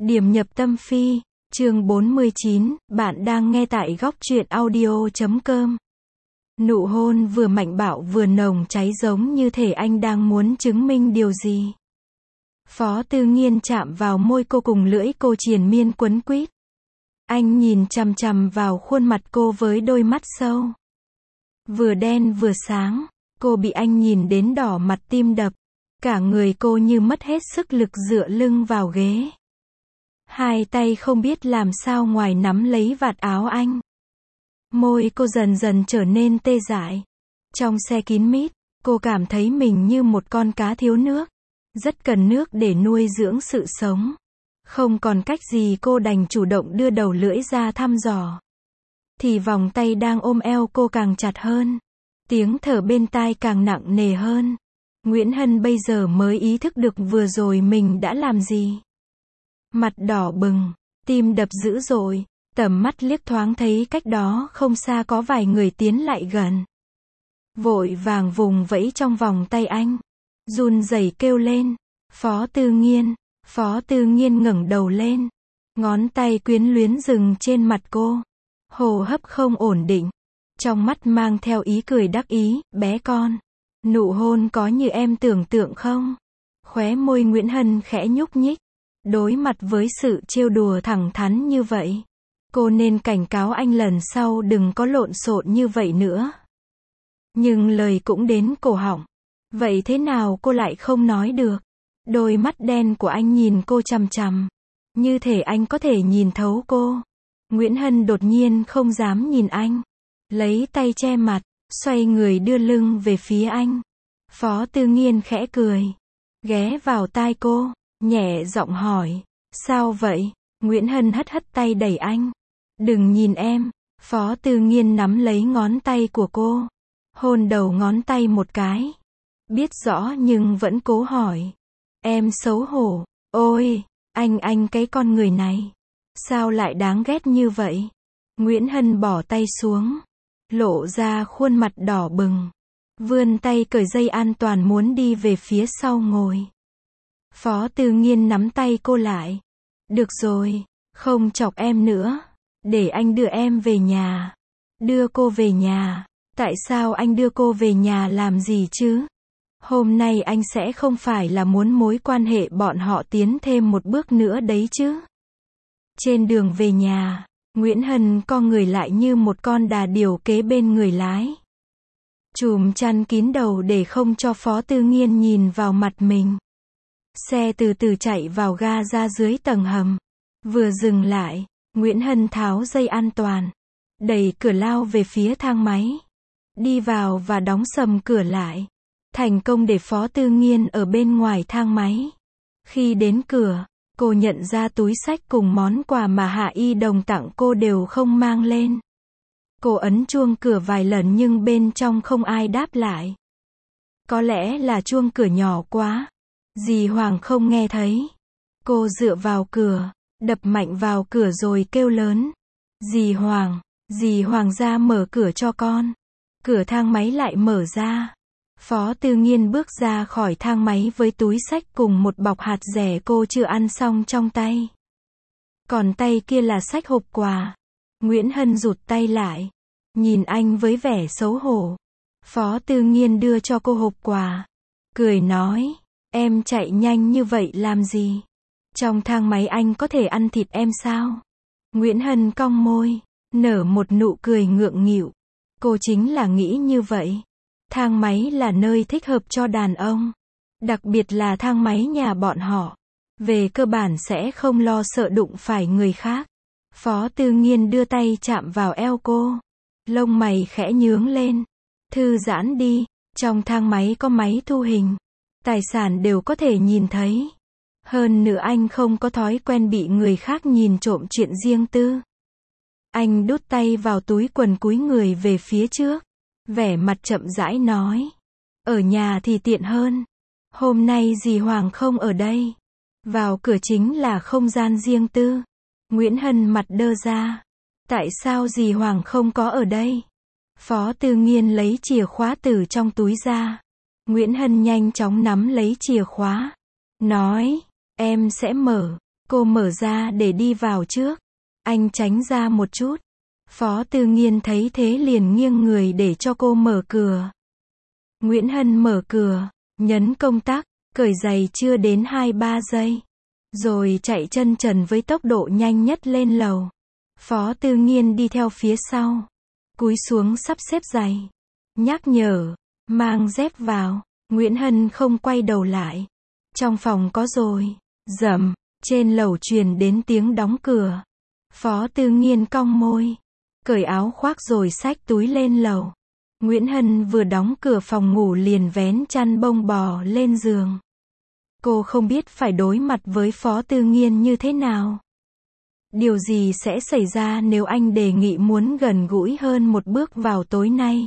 Điểm nhập tâm phi, chương 49, bạn đang nghe tại góc truyện audio.com. Nụ hôn vừa mạnh bạo vừa nồng cháy giống như thể anh đang muốn chứng minh điều gì. Phó Tư Nghiên chạm vào môi cô cùng lưỡi cô triền miên quấn quýt. Anh nhìn chằm chằm vào khuôn mặt cô với đôi mắt sâu. Vừa đen vừa sáng, cô bị anh nhìn đến đỏ mặt tim đập. Cả người cô như mất hết sức lực dựa lưng vào ghế. Hai tay không biết làm sao ngoài nắm lấy vạt áo anh. Môi cô dần dần trở nên tê dại. Trong xe kín mít, cô cảm thấy mình như một con cá thiếu nước. Rất cần nước để nuôi dưỡng sự sống. Không còn cách gì cô đành chủ động đưa đầu lưỡi ra thăm dò. Thì vòng tay đang ôm eo cô càng chặt hơn. Tiếng thở bên tai càng nặng nề hơn. Nguyễn Hân bây giờ mới ý thức được vừa rồi mình đã làm gì. Mặt đỏ bừng, tim đập dữ dội, tầm mắt liếc thoáng thấy cách đó không xa có vài người tiến lại gần. Vội vàng vùng vẫy trong vòng tay anh, run rẩy kêu lên, Phó Tư Nghiên. Phó Tư Nghiên ngẩng đầu lên, ngón tay quyến luyến dừng trên mặt cô, hô hấp không ổn định, trong mắt mang theo ý cười đắc ý, bé con. Nụ hôn có như em tưởng tượng không? Khóe môi Nguyễn Hân khẽ nhúc nhích. Đối mặt với sự trêu đùa thẳng thắn như vậy, cô nên cảnh cáo anh lần sau đừng có lộn xộn như vậy nữa. Nhưng lời cũng đến cổ họng. Vậy thế nào cô lại không nói được? Đôi mắt đen của anh nhìn cô chằm chằm. Như thể anh có thể nhìn thấu cô. Nguyễn Hân đột nhiên không dám nhìn anh. Lấy tay che mặt, xoay người đưa lưng về phía anh. Phó Tư Nghiên khẽ cười. Ghé vào tai cô, nhẹ giọng hỏi. Sao vậy? Nguyễn Hân hất hất tay đẩy anh. Đừng nhìn em. Phó Tư Nghiên nắm lấy ngón tay của cô. Hôn đầu ngón tay một cái. Biết rõ nhưng vẫn cố hỏi. Em xấu hổ. Ôi, anh cái con người này. Sao lại đáng ghét như vậy? Nguyễn Hân bỏ tay xuống. Lộ ra khuôn mặt đỏ bừng. Vươn tay cởi dây an toàn muốn đi về phía sau ngồi. Phó Tư Nghiên nắm tay cô lại. Được rồi, không chọc em nữa. Để anh đưa em về nhà. Đưa cô về nhà. Tại sao anh đưa cô về nhà làm gì chứ? Hôm nay anh sẽ không phải là muốn mối quan hệ bọn họ tiến thêm một bước nữa đấy chứ? Trên đường về nhà, Nguyễn Hân co người lại như một con đà điểu kế bên người lái. Chùm chăn kín đầu để không cho Phó Tư Nghiên nhìn vào mặt mình. Xe từ từ chạy vào ga ra dưới tầng hầm. Vừa dừng lại, Nguyễn Hân tháo dây an toàn. Đẩy cửa lao về phía thang máy. Đi vào và đóng sầm cửa lại. Thành công để Phó Tư Nghiên ở bên ngoài thang máy. Khi đến cửa, cô nhận ra túi xách cùng món quà mà Hạ Y Đồng tặng cô đều không mang lên. Cô ấn chuông cửa vài lần nhưng bên trong không ai đáp lại. Có lẽ là chuông cửa nhỏ quá. Dì Hoàng không nghe thấy. Cô dựa vào cửa, đập mạnh vào cửa rồi kêu lớn. Dì Hoàng ra mở cửa cho con. Cửa thang máy lại mở ra. Phó Tư Nghiên bước ra khỏi thang máy với túi xách cùng một bọc hạt dẻ cô chưa ăn xong trong tay. Còn tay kia là xách hộp quà. Nguyễn Hân rụt tay lại. Nhìn anh với vẻ xấu hổ. Phó Tư Nghiên đưa cho cô hộp quà. Cười nói. Em chạy nhanh như vậy làm gì? Trong thang máy anh có thể ăn thịt em sao? Nguyễn Hân cong môi. Nở một nụ cười ngượng nghịu. Cô chính là nghĩ như vậy. Thang máy là nơi thích hợp cho đàn ông. Đặc biệt là thang máy nhà bọn họ. Về cơ bản sẽ không lo sợ đụng phải người khác. Phó Tư Nghiên đưa tay chạm vào eo cô. Lông mày khẽ nhướng lên. Thư giãn đi. Trong thang máy có máy thu hình. Tài sản đều có thể nhìn thấy. Hơn nữa anh không có thói quen bị người khác nhìn trộm chuyện riêng tư. Anh đút tay vào túi quần cúi người về phía trước. Vẻ mặt chậm rãi nói. Ở nhà thì tiện hơn. Hôm nay dì Hoàng không ở đây. Vào cửa chính là không gian riêng tư. Nguyễn Hân mặt đơ ra. Tại sao dì Hoàng không có ở đây? Phó Tư Nghiên lấy chìa khóa từ trong túi ra. Nguyễn Hân nhanh chóng nắm lấy chìa khóa. Nói, em sẽ mở. Cô mở ra để đi vào trước. Anh tránh ra một chút. Phó Tư Nghiên thấy thế liền nghiêng người để cho cô mở cửa. Nguyễn Hân mở cửa, nhấn công tắc, cởi giày chưa đến 2-3 giây. Rồi chạy chân trần với tốc độ nhanh nhất lên lầu. Phó Tư Nghiên đi theo phía sau. Cúi xuống sắp xếp giày. Nhắc nhở, mang dép vào. Nguyễn Hân không quay đầu lại. Trong phòng có rồi. Rầm, trên lầu truyền đến tiếng đóng cửa. Phó Tư Nghiên cong môi. Cởi áo khoác rồi xách túi lên lầu. Nguyễn Hân vừa đóng cửa phòng ngủ liền vén chăn bông bò lên giường. Cô không biết phải đối mặt với Phó Tư Nghiên như thế nào. Điều gì sẽ xảy ra nếu anh đề nghị muốn gần gũi hơn một bước vào tối nay?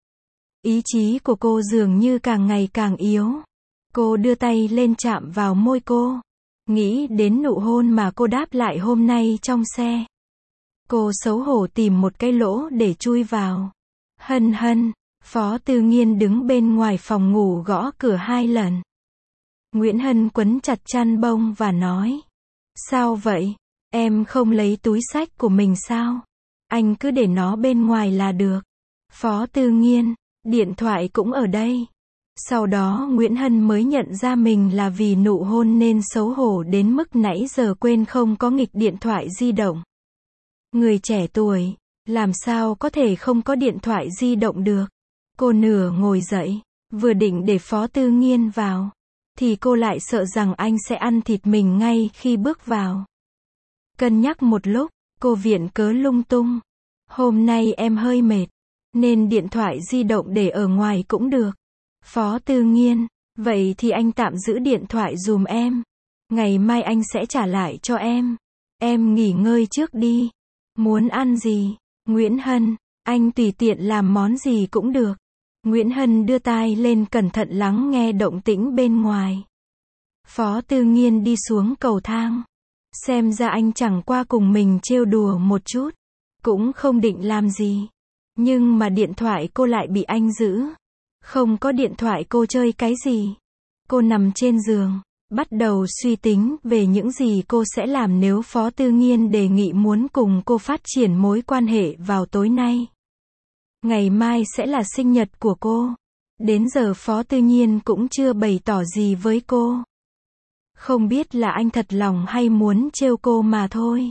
Ý chí của cô dường như càng ngày càng yếu. Cô đưa tay lên chạm vào môi cô. Nghĩ đến nụ hôn mà cô đáp lại hôm nay trong xe. Cô xấu hổ tìm một cái lỗ để chui vào. Hân Hân, Phó Tư Nghiên đứng bên ngoài phòng ngủ gõ cửa 2 lần. Nguyễn Hân quấn chặt chăn bông và nói. Sao vậy? Em không lấy túi xách của mình sao? Anh cứ để nó bên ngoài là được. Phó Tư Nghiên, điện thoại cũng ở đây. Sau đó Nguyễn Hân mới nhận ra mình là vì nụ hôn nên xấu hổ đến mức nãy giờ quên không có nghịch điện thoại di động. Người trẻ tuổi, làm sao có thể không có điện thoại di động được? Cô nửa ngồi dậy, vừa định để Phó Tư Nghiên vào, thì cô lại sợ rằng anh sẽ ăn thịt mình ngay khi bước vào. Cân nhắc một lúc, cô viện cớ lung tung. Hôm nay em hơi mệt, nên điện thoại di động để ở ngoài cũng được. Phó Tư Nghiên, vậy thì anh tạm giữ điện thoại dùm em. Ngày mai anh sẽ trả lại cho em. Em nghỉ ngơi trước đi. Muốn ăn gì? Nguyễn Hân, anh tùy tiện làm món gì cũng được. Nguyễn Hân đưa tai lên cẩn thận lắng nghe động tĩnh bên ngoài. Phó Tư Nghiên đi xuống cầu thang. Xem ra anh chẳng qua cùng mình trêu đùa một chút. Cũng không định làm gì. Nhưng mà điện thoại cô lại bị anh giữ. Không có điện thoại cô chơi cái gì? Cô nằm trên giường, bắt đầu suy tính về những gì cô sẽ làm nếu Phó Tư Nghiên đề nghị muốn cùng cô phát triển mối quan hệ vào tối nay. Ngày mai sẽ là sinh nhật của cô. Đến giờ Phó Tư Nghiên cũng chưa bày tỏ gì với cô. Không biết là anh thật lòng hay muốn trêu cô mà thôi.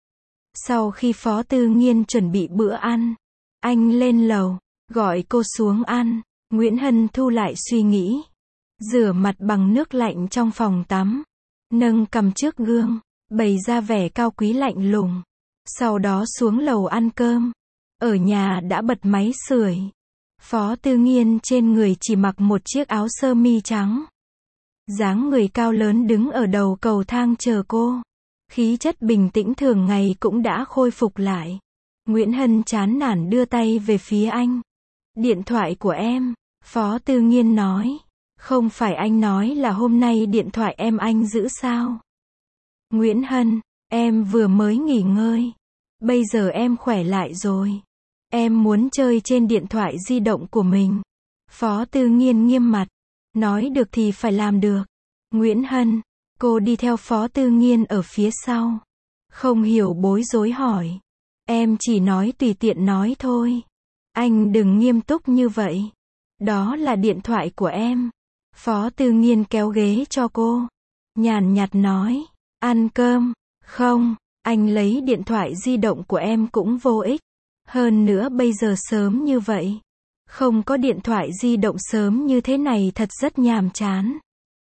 Sau khi Phó Tư Nghiên chuẩn bị bữa ăn, anh lên lầu, gọi cô xuống ăn. Nguyễn Hân thu lại suy nghĩ. Rửa mặt bằng nước lạnh trong phòng tắm. Nâng cằm trước gương, bày ra vẻ cao quý lạnh lùng. Sau đó xuống lầu ăn cơm. Ở nhà đã bật máy sưởi. Phó Tư Nghiên trên người chỉ mặc một chiếc áo sơ mi trắng. Dáng người cao lớn đứng ở đầu cầu thang chờ cô. Khí chất bình tĩnh thường ngày cũng đã khôi phục lại. Nguyễn Hân chán nản đưa tay về phía anh. Điện thoại của em. Phó Tư Nghiên nói. Không phải anh nói là hôm nay điện thoại em anh giữ sao? Nguyễn Hân, em vừa mới nghỉ ngơi. Bây giờ em khỏe lại rồi. Em muốn chơi trên điện thoại di động của mình. Phó Tư Nghiên nghiêm mặt. Nói được thì phải làm được. Nguyễn Hân, cô đi theo Phó Tư Nghiên ở phía sau. Không hiểu bối rối hỏi. Em chỉ nói tùy tiện nói thôi. Anh đừng nghiêm túc như vậy. Đó là điện thoại của em. Phó Tư Nghiên kéo ghế cho cô. Nhàn nhạt nói. Ăn cơm. Không, anh lấy điện thoại di động của em cũng vô ích. Hơn nữa bây giờ sớm như vậy. Không có điện thoại di động sớm như thế này thật rất nhàm chán.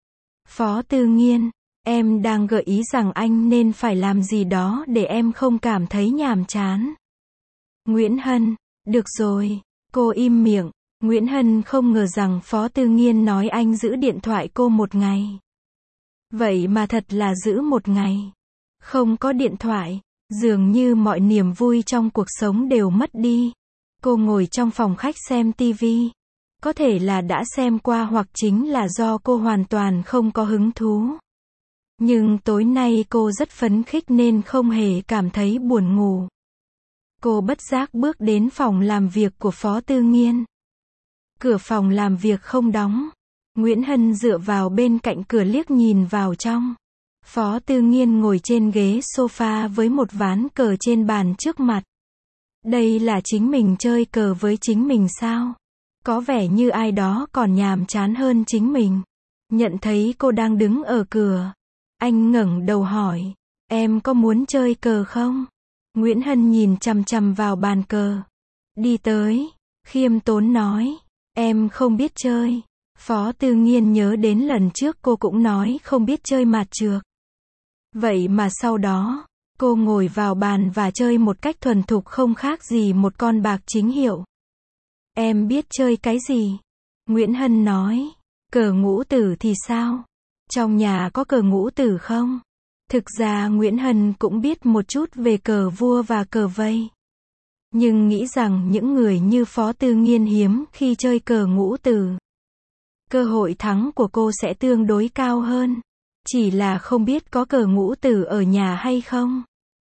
Phó Tư Nghiên, em đang gợi ý rằng anh nên phải làm gì đó để em không cảm thấy nhàm chán. Nguyễn Hân, được rồi. Cô im miệng. Nguyễn Hân không ngờ rằng Phó Tư Nghiên nói anh giữ điện thoại cô một ngày. Vậy mà thật là giữ một ngày. Không có điện thoại, dường như mọi niềm vui trong cuộc sống đều mất đi. Cô ngồi trong phòng khách xem tivi. Có thể là đã xem qua hoặc chính là do cô hoàn toàn không có hứng thú. Nhưng tối nay cô rất phấn khích nên không hề cảm thấy buồn ngủ. Cô bất giác bước đến phòng làm việc của Phó Tư Nghiên. Cửa phòng làm việc không đóng. Nguyễn Hân dựa vào bên cạnh cửa liếc nhìn vào trong. Phó Tư Nghiên ngồi trên ghế sofa với một ván cờ trên bàn trước mặt. Đây là chính mình chơi cờ với chính mình sao? Có vẻ như ai đó còn nhàm chán hơn chính mình. Nhận thấy cô đang đứng ở cửa. Anh ngẩng đầu hỏi. Em có muốn chơi cờ không? Nguyễn Hân nhìn chằm chằm vào bàn cờ. Đi tới. Khiêm tốn nói. Em không biết chơi. Phó Tư Nghiên nhớ đến lần trước cô cũng nói không biết chơi mạt chược. Vậy mà sau đó, cô ngồi vào bàn và chơi một cách thuần thục không khác gì một con bạc chính hiệu. Em biết chơi cái gì? Nguyễn Hân nói. Cờ ngũ tử thì sao? Trong nhà có cờ ngũ tử không? Thực ra Nguyễn Hân cũng biết một chút về cờ vua và cờ vây. Nhưng nghĩ rằng những người như Phó Tư Nghiên hiếm khi chơi cờ ngũ tử. Cơ hội thắng của cô sẽ tương đối cao hơn. Chỉ là không biết có cờ ngũ tử ở nhà hay không.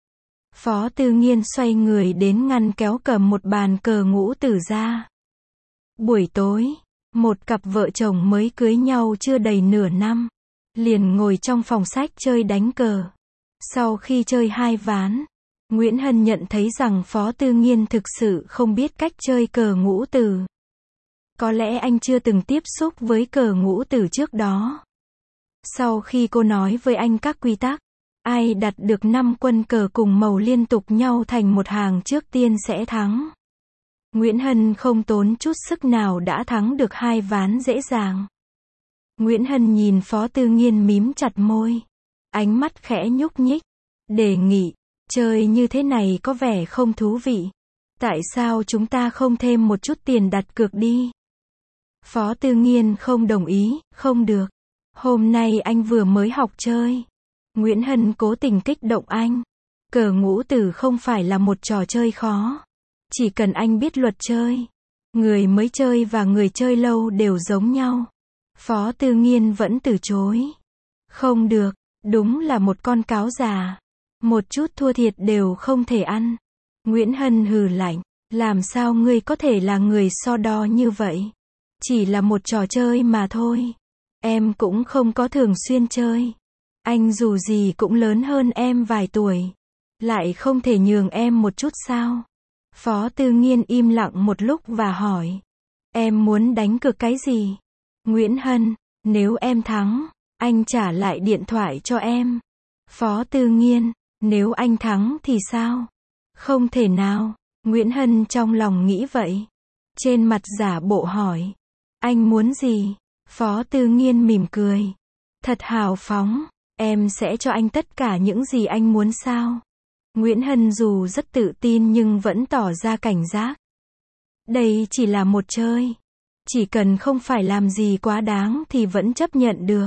Phó Tư Nghiên xoay người đến ngăn kéo cầm một bàn cờ ngũ tử ra. Buổi tối, một cặp vợ chồng mới cưới nhau chưa đầy nửa năm. Liền ngồi trong phòng sách chơi đánh cờ. Sau khi chơi 2 ván, Nguyễn Hân nhận thấy rằng Phó Tư Nghiên thực sự không biết cách chơi cờ ngũ tử. Có lẽ anh chưa từng tiếp xúc với cờ ngũ tử trước đó. Sau khi cô nói với anh các quy tắc, ai đặt được 5 quân cờ cùng màu liên tục nhau thành một hàng trước tiên sẽ thắng. Nguyễn Hân không tốn chút sức nào đã thắng được 2 ván dễ dàng. Nguyễn Hân nhìn Phó Tư Nghiên mím chặt môi. Ánh mắt khẽ nhúc nhích. Đề nghị, chơi như thế này có vẻ không thú vị. Tại sao chúng ta không thêm một chút tiền đặt cược đi? Phó Tư Nghiên không đồng ý, không được. Hôm nay anh vừa mới học chơi. Nguyễn Hân cố tình kích động anh. Cờ ngũ tử không phải là một trò chơi khó. Chỉ cần anh biết luật chơi. Người mới chơi và người chơi lâu đều giống nhau. Phó Tư Nghiên vẫn từ chối. Không được, đúng là một con cáo già. Một chút thua thiệt đều không thể ăn. Nguyễn Hân hừ lạnh. Làm sao ngươi có thể là người so đo như vậy? Chỉ là một trò chơi mà thôi. Em cũng không có thường xuyên chơi. Anh dù gì cũng lớn hơn em vài tuổi. Lại không thể nhường em một chút sao? Phó Tư Nghiên im lặng một lúc và hỏi. Em muốn đánh cược cái gì? Nguyễn Hân, nếu em thắng, anh trả lại điện thoại cho em. Phó Tư Nghiên, nếu anh thắng thì sao? Không thể nào. Nguyễn Hân trong lòng nghĩ vậy. Trên mặt giả bộ hỏi. Anh muốn gì? Phó Tư Nghiên mỉm cười. Thật hào phóng. Em sẽ cho anh tất cả những gì anh muốn sao? Nguyễn Hân dù rất tự tin nhưng vẫn tỏ ra cảnh giác. Đây chỉ là một chơi. Chỉ cần không phải làm gì quá đáng thì vẫn chấp nhận được.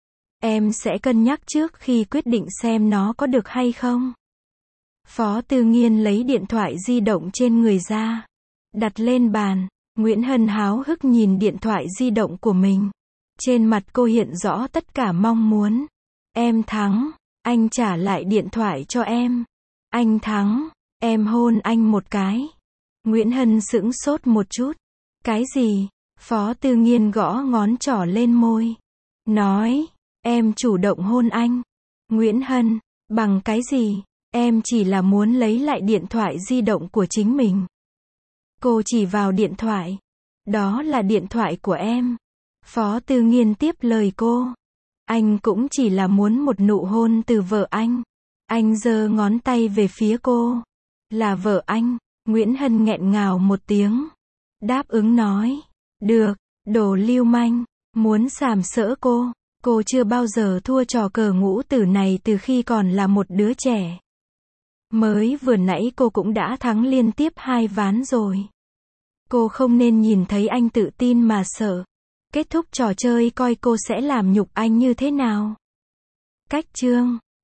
Em sẽ cân nhắc trước khi quyết định xem nó có được hay không. Phó Tư Nghiên lấy điện thoại di động trên người ra. Đặt lên bàn. Nguyễn Hân háo hức nhìn điện thoại di động của mình. Trên mặt cô hiện rõ tất cả mong muốn. Em thắng. Anh trả lại điện thoại cho em. Anh thắng. Em hôn anh một cái. Nguyễn Hân sững sốt một chút. Cái gì? Phó Tư Nghiên gõ ngón trỏ lên môi. Nói. Em chủ động hôn anh. Nguyễn Hân. Bằng cái gì? Em chỉ là muốn lấy lại điện thoại di động của chính mình. Cô chỉ vào điện thoại. Đó là điện thoại của em. Phó Tư Nghiên tiếp lời cô. Anh cũng chỉ là muốn một nụ hôn từ vợ anh. Anh giơ ngón tay về phía cô. Là vợ anh. Nguyễn Hân nghẹn ngào một tiếng. Đáp ứng nói. Được, đồ lưu manh. Muốn sàm sỡ cô. Cô chưa bao giờ thua trò cờ ngũ tử này từ khi còn là một đứa trẻ. Mới vừa nãy cô cũng đã thắng liên tiếp 2 ván rồi. Cô không nên nhìn thấy anh tự tin mà sợ. Kết thúc trò chơi coi cô sẽ làm nhục anh như thế nào. Cách chương